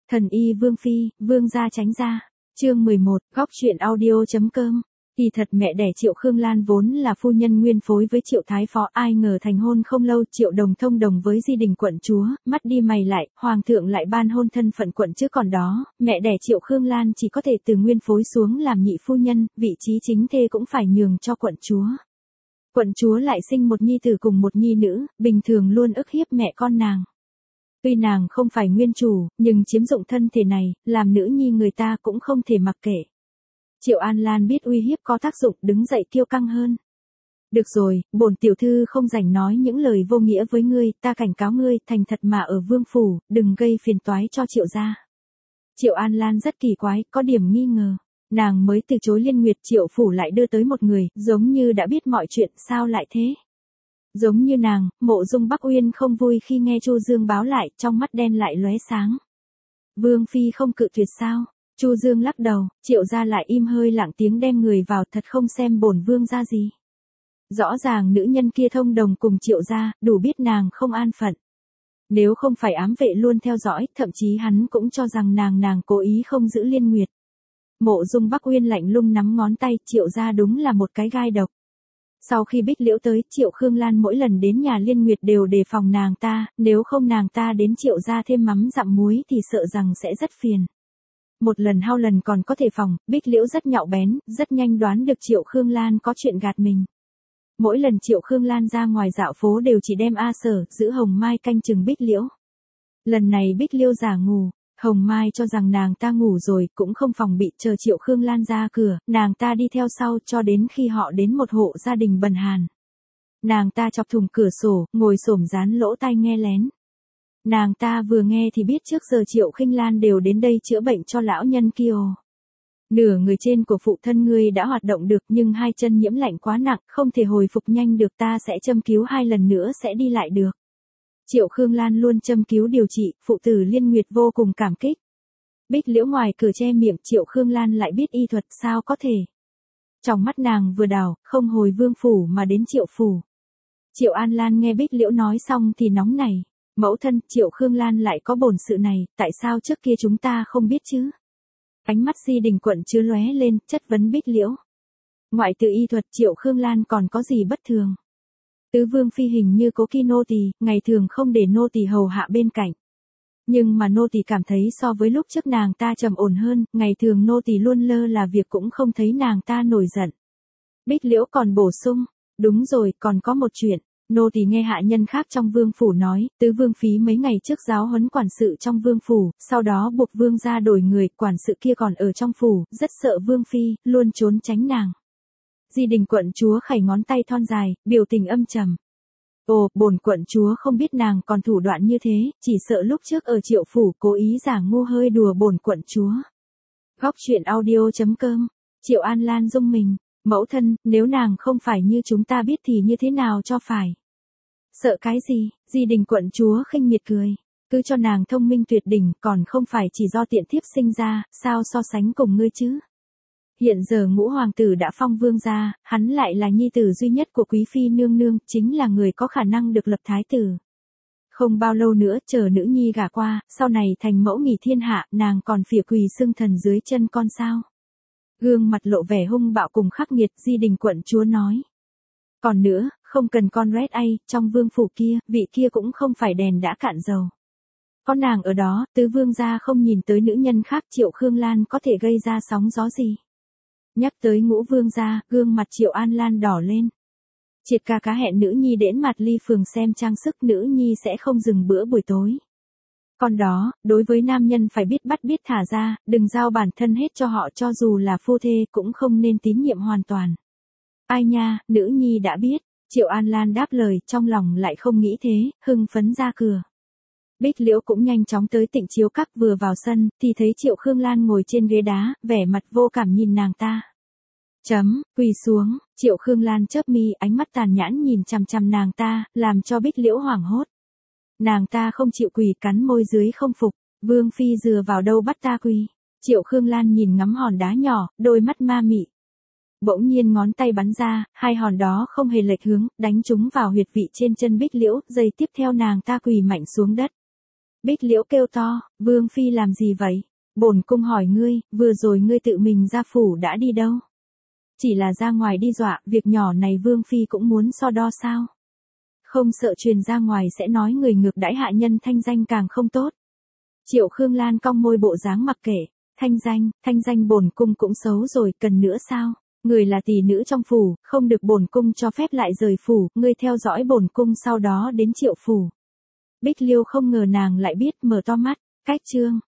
Thần y Vương Phi, Vương gia tránh ra. Chương 11, góc truyện audio.com. Kỳ thật mẹ đẻ Triệu Khương Lan vốn là phu nhân nguyên phối với Triệu Thái Phó, ai ngờ thành hôn không lâu Triệu Đồng thông đồng với Di Đình quận chúa, mắt đi mày lại, hoàng thượng lại ban hôn thân phận quận chứ còn đó, mẹ đẻ Triệu Khương Lan chỉ có thể từ nguyên phối xuống làm nhị phu nhân, vị trí chính thê cũng phải nhường cho quận chúa. Quận chúa lại sinh một nhi tử cùng một nhi nữ, bình thường luôn ức hiếp mẹ con nàng. Tuy nàng không phải nguyên chủ, nhưng chiếm dụng thân thể này, làm nữ nhi người ta cũng không thể mặc kệ. Triệu An Lan biết uy hiếp có tác dụng, đứng dậy kiêu căng hơn. Được rồi, bổn tiểu thư không rảnh nói những lời vô nghĩa với ngươi, ta cảnh cáo ngươi, thành thật mà ở vương phủ, đừng gây phiền toái cho Triệu gia. Triệu An Lan rất kỳ quái, có điểm nghi ngờ. Nàng mới từ chối Liên Nguyệt, Triệu phủ lại đưa tới một người, giống như đã biết mọi chuyện, sao lại thế? Giống như nàng, Mộ Dung Bắc Uyên không vui khi nghe Chu Dương báo lại, trong mắt đen lại lóe sáng. Vương Phi không cự tuyệt sao? Chu Dương lắc đầu, Triệu gia lại im hơi lặng tiếng đem người vào, thật không xem bổn vương ra gì. Rõ ràng nữ nhân kia thông đồng cùng Triệu gia, đủ biết nàng không an phận. Nếu không phải ám vệ luôn theo dõi, thậm chí hắn cũng cho rằng nàng cố ý không giữ Liên Nguyệt. Mộ Dung Bắc Uyên lạnh lùng nắm ngón tay, Triệu gia đúng là một cái gai độc. Sau khi Bích Liễu tới, Triệu Khương Lan mỗi lần đến nhà Liên Nguyệt đều đề phòng nàng ta, nếu không nàng ta đến Triệu gia thêm mắm dặm muối thì sợ rằng sẽ rất phiền. Một lần hao lần còn có thể phòng, Bích Liễu rất nhạy bén, rất nhanh đoán được Triệu Khương Lan có chuyện gạt mình. Mỗi lần Triệu Khương Lan ra ngoài dạo phố đều chỉ đem A Sở, giữ Hồng Mai canh chừng Bích Liễu. Lần này Bích Liễu giả ngủ, Hồng Mai cho rằng nàng ta ngủ rồi, cũng không phòng bị, chờ Triệu Khương Lan ra cửa, nàng ta đi theo sau cho đến khi họ đến một hộ gia đình bần hàn. Nàng ta chọc thủng cửa sổ, ngồi xổm dán lỗ tai nghe lén. Nàng ta vừa nghe thì biết trước giờ Triệu Khinh Lan đều đến đây chữa bệnh cho lão nhân kia. Nửa người trên của phụ thân ngươi đã hoạt động được nhưng hai chân nhiễm lạnh quá nặng, không thể hồi phục nhanh được, ta sẽ châm cứu 2 lần nữa sẽ đi lại được. Triệu Khương Lan luôn châm cứu điều trị, phụ tử Liên Nguyệt vô cùng cảm kích. Bích Liễu ngoài cửa che miệng, Triệu Khương Lan lại biết y thuật, sao có thể. Trong mắt nàng vừa đảo, không hồi vương phủ mà đến Triệu phủ. Triệu An Lan nghe Bích Liễu nói xong thì nóng nảy. Mẫu thân, Triệu Khương Lan lại có bổn sự này, tại sao trước kia chúng ta không biết chứ? Ánh mắt Di Đình quận chúa lóe lên, chất vấn Bích Liễu. Ngoại trừ y thuật, Triệu Khương Lan còn có gì bất thường? Tứ Vương Phi hình như cố kỵ nô tỳ, ngày thường không để nô tỳ hầu hạ bên cạnh. Nhưng mà nô tỳ cảm thấy so với lúc trước nàng ta trầm ổn hơn, ngày thường nô tỳ luôn lơ là việc cũng không thấy nàng ta nổi giận. Bích Liễu còn bổ sung, đúng rồi, còn có một chuyện. Nô tỳ nghe hạ nhân khác trong vương phủ nói, tứ vương phí mấy ngày trước giáo huấn quản sự trong vương phủ, sau đó buộc vương gia đổi người, quản sự kia còn ở trong phủ, rất sợ vương phi, luôn trốn tránh nàng. Di Đình quận chúa khẩy ngón tay thon dài, biểu tình âm trầm. Ồ, bổn quận chúa không biết nàng còn thủ đoạn như thế, chỉ sợ lúc trước ở Triệu phủ cố ý giả ngu hơi đùa bổn quận chúa. Góc truyện audio.com. Triệu An Lan rung mình, mẫu thân, nếu nàng không phải như chúng ta biết thì như thế nào cho phải? Sợ cái gì? Di Đình quận chúa khinh miệt cười. Cứ cho nàng thông minh tuyệt đỉnh, còn không phải chỉ do tiện thiếp sinh ra, sao so sánh cùng ngươi chứ? Hiện giờ Ngũ hoàng tử đã phong vương gia, hắn lại là nhi tử duy nhất của quý phi nương nương, chính là người có khả năng được lập thái tử. Không bao lâu nữa, chờ nữ nhi gả qua, sau này thành mẫu nghỉ thiên hạ, nàng còn phỉ quỳ xưng thần dưới chân con sao? Gương mặt lộ vẻ hung bạo cùng khắc nghiệt, Di Đình quận chúa nói. Còn nữa, không cần con Red A, trong vương phủ kia, vị kia cũng không phải đèn đã cạn dầu. Có nàng ở đó, tứ vương gia không nhìn tới nữ nhân khác, Triệu Khương Lan có thể gây ra sóng gió gì. Nhắc tới Ngũ vương gia, gương mặt Triệu An Lan đỏ lên. Triệt ca cá hẹn nữ nhi đến mặt ly phường xem trang sức, nữ nhi sẽ không dừng bữa buổi tối. Còn đó, đối với nam nhân phải biết bắt biết thả ra, đừng giao bản thân hết cho họ, cho dù là phu thê cũng không nên tín nhiệm hoàn toàn. Ai nha, nữ nhi đã biết. Triệu An Lan đáp lời, trong lòng lại không nghĩ thế, hưng phấn ra cửa. Bích Liễu cũng nhanh chóng tới Tịnh Chiếu Các, vừa vào sân, thì thấy Triệu Khương Lan ngồi trên ghế đá, vẻ mặt vô cảm nhìn nàng ta. Quỳ xuống, Triệu Khương Lan chớp mi, ánh mắt tàn nhẫn nhìn chằm chằm nàng ta, làm cho Bích Liễu hoảng hốt. Nàng ta không chịu quỳ, cắn môi dưới không phục, Vương Phi dựa vào đâu bắt ta quỳ. Triệu Khương Lan nhìn ngắm hòn đá nhỏ, đôi mắt ma mị. Bỗng nhiên ngón tay bắn ra, hai hòn đó không hề lệch hướng, đánh chúng vào huyệt vị trên chân Bích Liễu, giây tiếp theo nàng ta quỳ mạnh xuống đất. Bích Liễu kêu to, Vương Phi làm gì vậy? Bổn cung hỏi ngươi, vừa rồi ngươi tự mình ra phủ đã đi đâu? Chỉ là ra ngoài đi dọa, việc nhỏ này Vương Phi cũng muốn so đo sao? Không sợ truyền ra ngoài sẽ nói người ngược đãi hạ nhân, thanh danh càng không tốt. Triệu Khương Lan cong môi bộ dáng mặc kệ, thanh danh bổn cung cũng xấu rồi, cần nữa sao? Người là tỷ nữ trong phủ, không được bổn cung cho phép lại rời phủ, ngươi theo dõi bổn cung sau đó đến Triệu phủ. Bích Liêu không ngờ nàng lại biết, mở to mắt, cách chương.